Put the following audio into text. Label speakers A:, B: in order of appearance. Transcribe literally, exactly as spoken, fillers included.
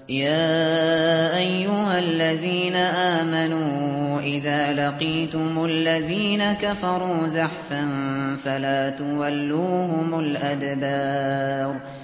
A: يا أيها الذين آمنوا إذا لقيتم الذين كفروا زحفا فلا تولوهم الأدبار